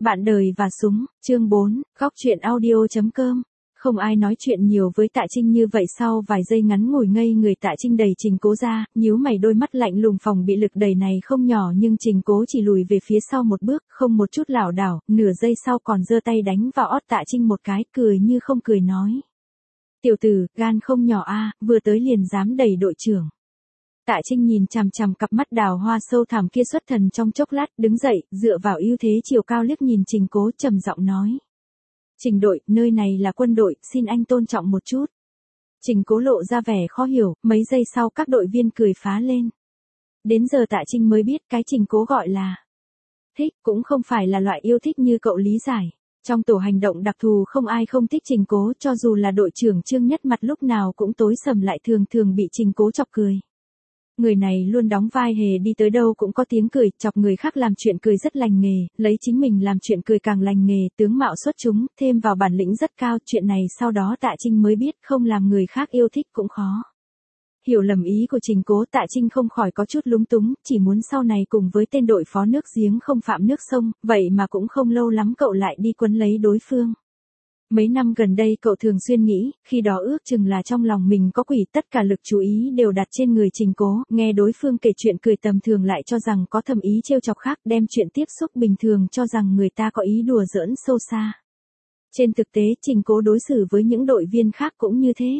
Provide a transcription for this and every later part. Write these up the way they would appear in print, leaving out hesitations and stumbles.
Bạn đời và súng, chương 4, góc truyện audio.com. Không ai nói chuyện nhiều với Tạ Trinh như vậy. Sau vài giây ngắn ngồi ngây người, Tạ Trinh đẩy Trình Cố ra, nhíu mày, đôi mắt lạnh lùng. Phòng bị lực đẩy này không nhỏ nhưng Trình Cố chỉ lùi về phía sau một bước, không một chút lảo đảo, nửa giây sau còn giơ tay đánh vào ót Tạ Trinh một cái, cười như không cười nói: "Tiểu tử, gan không nhỏ a, vừa tới liền dám đẩy đội trưởng." Tạ Trinh nhìn chằm chằm cặp mắt đào hoa sâu thẳm kia xuất thần trong chốc lát, đứng dậy, dựa vào ưu thế chiều cao liếc nhìn Trình Cố, trầm giọng nói: "Trình đội, nơi này là quân đội, xin anh tôn trọng một chút." Trình Cố lộ ra vẻ khó hiểu, mấy giây sau các đội viên cười phá lên. Đến giờ Tạ Trinh mới biết cái Trình Cố gọi là thích, cũng không phải là loại yêu thích như cậu lý giải. Trong tổ hành động đặc thù không ai không thích Trình Cố, cho dù là đội trưởng Trương Nhất mặt lúc nào cũng tối sầm lại thường thường bị Trình Cố chọc cười. Người này luôn đóng vai hề, đi tới đâu cũng có tiếng cười, chọc người khác làm chuyện cười rất lành nghề, lấy chính mình làm chuyện cười càng lành nghề, tướng mạo xuất chúng, thêm vào bản lĩnh rất cao. Chuyện này sau đó Tạ Trinh mới biết, không làm người khác yêu thích cũng khó. Hiểu lầm ý của Trình Cố, Tạ Trinh không khỏi có chút lúng túng, chỉ muốn sau này cùng với tên đội phó nước giếng không phạm nước sông, vậy mà cũng không lâu lắm cậu lại đi quấn lấy đối phương. Mấy năm gần đây cậu thường xuyên nghĩ, khi đó ước chừng là trong lòng mình có quỷ, tất cả lực chú ý đều đặt trên người Trình Cố, nghe đối phương kể chuyện cười tầm thường lại cho rằng có thầm ý trêu chọc khác, đem chuyện tiếp xúc bình thường cho rằng người ta có ý đùa giỡn sâu xa. Trên thực tế Trình Cố đối xử với những đội viên khác cũng như thế.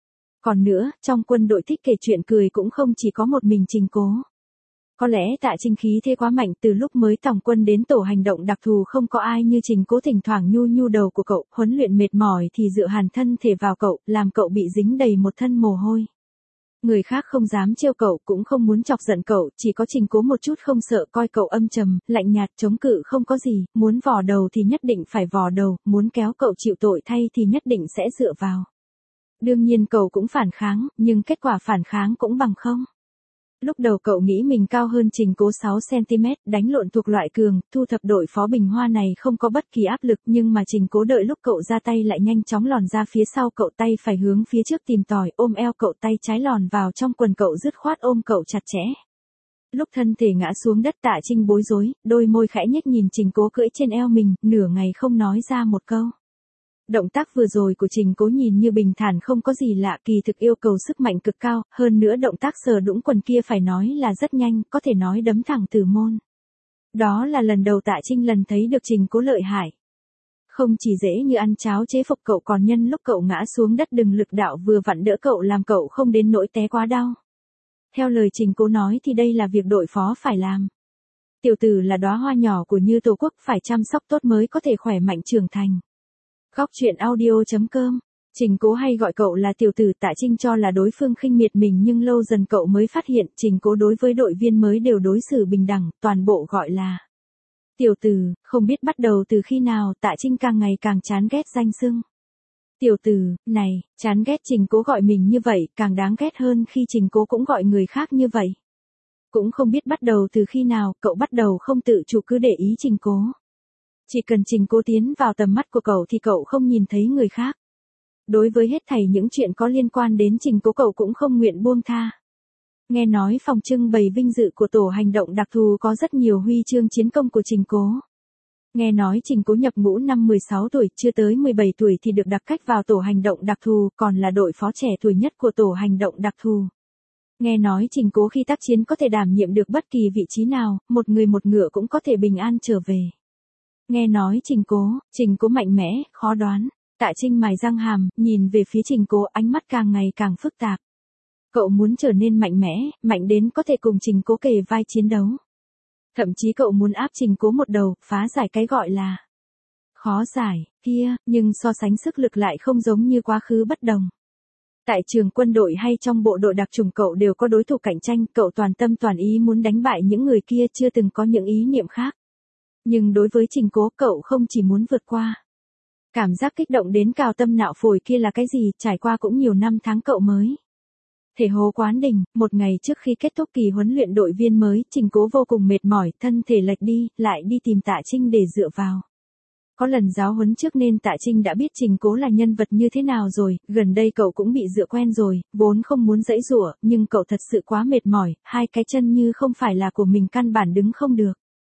Còn nữa, trong quân đội thích kể chuyện cười cũng không chỉ có một mình Trình Cố. Có lẽ Tạ Trinh khí thế quá mạnh, từ lúc mới tòng quân đến tổ hành động đặc thù không có ai như Trình Cố, thỉnh thoảng nhu nhu đầu của cậu, huấn luyện mệt mỏi thì dựa hàn thân thể vào cậu, làm cậu bị dính đầy một thân mồ hôi. Người khác không dám trêu cậu, cũng không muốn chọc giận cậu, chỉ có Trình Cố một chút không sợ, coi cậu âm trầm, lạnh nhạt, chống cự không có gì, muốn vò đầu thì nhất định phải vò đầu, muốn kéo cậu chịu tội thay thì nhất định sẽ dựa vào. Đương nhiên cậu cũng phản kháng, nhưng kết quả phản kháng cũng bằng không. Lúc đầu cậu nghĩ mình cao hơn Trình Cố 6cm, đánh lộn thuộc loại cường, thu thập đội phó Bình Hoa này không có bất kỳ áp lực, nhưng mà Trình Cố đợi lúc cậu ra tay lại nhanh chóng lòn ra phía sau cậu, tay phải hướng phía trước tìm tòi, ôm eo cậu, tay trái lòn vào trong quần cậu, dứt khoát ôm cậu chặt chẽ. Lúc thân thể ngã xuống đất Tạ Trinh bối rối, đôi môi khẽ nhếch nhìn Trình Cố cưỡi trên eo mình, nửa ngày không nói ra một câu. Động tác vừa rồi của Trình Cố nhìn như bình thản không có gì lạ, kỳ thực yêu cầu sức mạnh cực cao, hơn nữa động tác sờ đũng quần kia phải nói là rất nhanh, có thể nói đấm thẳng từ môn. Đó là lần đầu Tạ Trinh lần thấy được Trình Cố lợi hại. Không chỉ dễ như ăn cháo chế phục cậu, còn nhân lúc cậu ngã xuống đất đừng lực đạo vừa vặn đỡ cậu, làm cậu không đến nỗi té quá đau. Theo lời Trình Cố nói thì đây là việc đội phó phải làm. Tiểu tử là đóa hoa nhỏ của như Tổ quốc, phải chăm sóc tốt mới có thể khỏe mạnh trưởng thành. Góc truyện audio.com. Trình Cố hay gọi cậu là tiểu tử, Tạ Trinh cho là đối phương khinh miệt mình, nhưng lâu dần cậu mới phát hiện Trình Cố đối với đội viên mới đều đối xử bình đẳng, toàn bộ gọi là tiểu tử. Không biết bắt đầu từ khi nào Tạ Trinh càng ngày càng chán ghét danh xưng tiểu tử này, chán ghét Trình Cố gọi mình như vậy, càng đáng ghét hơn khi Trình Cố cũng gọi người khác như vậy. Cũng không biết bắt đầu từ khi nào cậu bắt đầu không tự chủ cứ để ý Trình Cố. Chỉ cần Trình Cố tiến vào tầm mắt của cậu thì cậu không nhìn thấy người khác. Đối với hết thảy những chuyện có liên quan đến Trình Cố cậu cũng không nguyện buông tha. Nghe nói phòng trưng bày vinh dự của tổ hành động đặc thù có rất nhiều huy chương chiến công của Trình Cố. Nghe nói Trình Cố nhập ngũ năm 16 tuổi, chưa tới 17 tuổi thì được đặc cách vào tổ hành động đặc thù, còn là đội phó trẻ tuổi nhất của tổ hành động đặc thù. Nghe nói Trình Cố khi tác chiến có thể đảm nhiệm được bất kỳ vị trí nào, một người một ngựa cũng có thể bình an trở về. Nghe nói Trình Cố mạnh mẽ, khó đoán. Tạ Trinh mài răng hàm, nhìn về phía Trình Cố, ánh mắt càng ngày càng phức tạp. Cậu muốn trở nên mạnh mẽ, mạnh đến có thể cùng Trình Cố kề vai chiến đấu. Thậm chí cậu muốn áp Trình Cố một đầu, phá giải cái gọi là khó giải kia, nhưng so sánh sức lực lại không giống như quá khứ bất đồng. Tại trường quân đội hay trong bộ đội đặc chủng cậu đều có đối thủ cạnh tranh, cậu toàn tâm toàn ý muốn đánh bại những người kia, chưa từng có những ý niệm khác. Nhưng đối với Trình Cố cậu không chỉ muốn vượt qua. Cảm giác kích động đến cào tâm nạo phổi kia là cái gì, trải qua cũng nhiều năm tháng cậu mới thể hồ quán đỉnh. Một ngày trước khi kết thúc kỳ huấn luyện đội viên mới, Trình Cố vô cùng mệt mỏi, thân thể lệch đi, lại đi tìm Tạ Trinh để dựa vào. Có lần giáo huấn trước nên Tạ Trinh đã biết Trình Cố là nhân vật như thế nào rồi, gần đây cậu cũng bị dựa quen rồi, vốn không muốn giãy giụa, nhưng cậu thật sự quá mệt mỏi, hai cái chân như không phải là của mình căn bản đứng không được.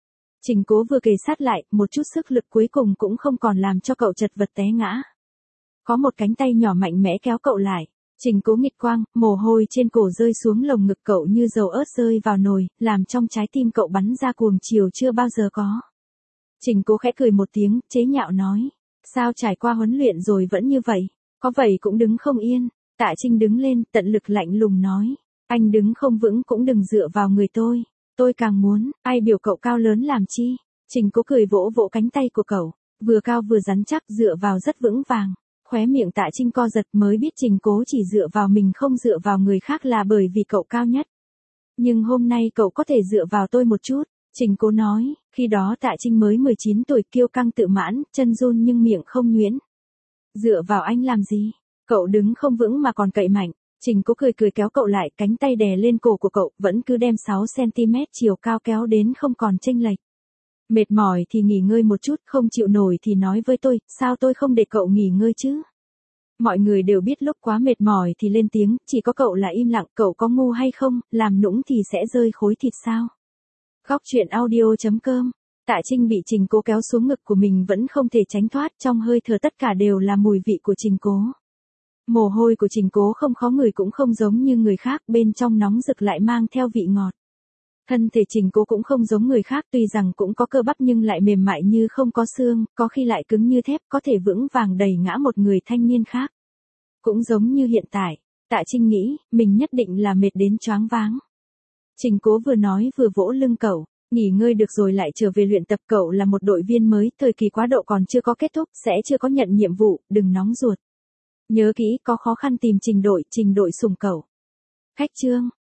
Trình Cố vừa kề sát lại, một chút sức lực cuối cùng cũng không còn làm cho cậu chật vật té ngã. Có một cánh tay nhỏ mạnh mẽ kéo cậu lại. Trình Cố nghịch quang, mồ hôi trên cổ rơi xuống lồng ngực cậu như dầu ớt rơi vào nồi, làm trong trái tim cậu bắn ra cuồng chiều chưa bao giờ có. Trình Cố khẽ cười một tiếng, chế nhạo nói. Sao trải qua huấn luyện rồi vẫn như vậy? Có vậy cũng đứng không yên. Tạ Trinh đứng lên, tận lực lạnh lùng nói. Anh đứng không vững cũng đừng dựa vào người tôi. Tôi càng muốn, ai biểu cậu cao lớn làm chi? Trình Cố cười vỗ vỗ cánh tay của cậu, vừa cao vừa rắn chắc dựa vào rất vững vàng. Khóe miệng Tạ Trinh co giật mới biết Trình Cố chỉ dựa vào mình không dựa vào người khác là bởi vì cậu cao nhất. Nhưng hôm nay cậu có thể dựa vào tôi một chút. Trình Cố nói, khi đó Tạ Trinh mới 19 tuổi kiêu căng tự mãn, chân run nhưng miệng không nhuyễn. Dựa vào anh làm gì? Cậu đứng không vững mà còn cậy mạnh. Trình Cố cười cười kéo cậu lại, cánh tay đè lên cổ của cậu, vẫn cứ đem 6cm chiều cao kéo đến không còn chênh lệch. Mệt mỏi thì nghỉ ngơi một chút, không chịu nổi thì nói với tôi, sao tôi không để cậu nghỉ ngơi chứ? Mọi người đều biết lúc quá mệt mỏi thì lên tiếng, chỉ có cậu là im lặng, cậu có ngu hay không, làm nũng thì sẽ rơi khối thịt sao? Góc truyện audio.com. Tạ Trinh bị Trình Cố kéo xuống ngực của mình vẫn không thể tránh thoát, trong hơi thở tất cả đều là mùi vị của Trình Cố. Mồ hôi của Trình Cố không khó ngửi cũng không giống như người khác, bên trong nóng rực lại mang theo vị ngọt. Thân thể Trình Cố cũng không giống người khác, tuy rằng cũng có cơ bắp nhưng lại mềm mại như không có xương, có khi lại cứng như thép, có thể vững vàng đẩy ngã một người thanh niên khác. Cũng giống như hiện tại, Tạ Trinh nghĩ, mình nhất định là mệt đến choáng váng. Trình Cố vừa nói vừa vỗ lưng cậu, nghỉ ngơi được rồi lại trở về luyện tập, cậu là một đội viên mới, thời kỳ quá độ còn chưa có kết thúc, sẽ chưa có nhận nhiệm vụ, đừng nóng ruột. Nhớ kỹ, có khó khăn tìm Trình đội sủng cậu. Khách trương.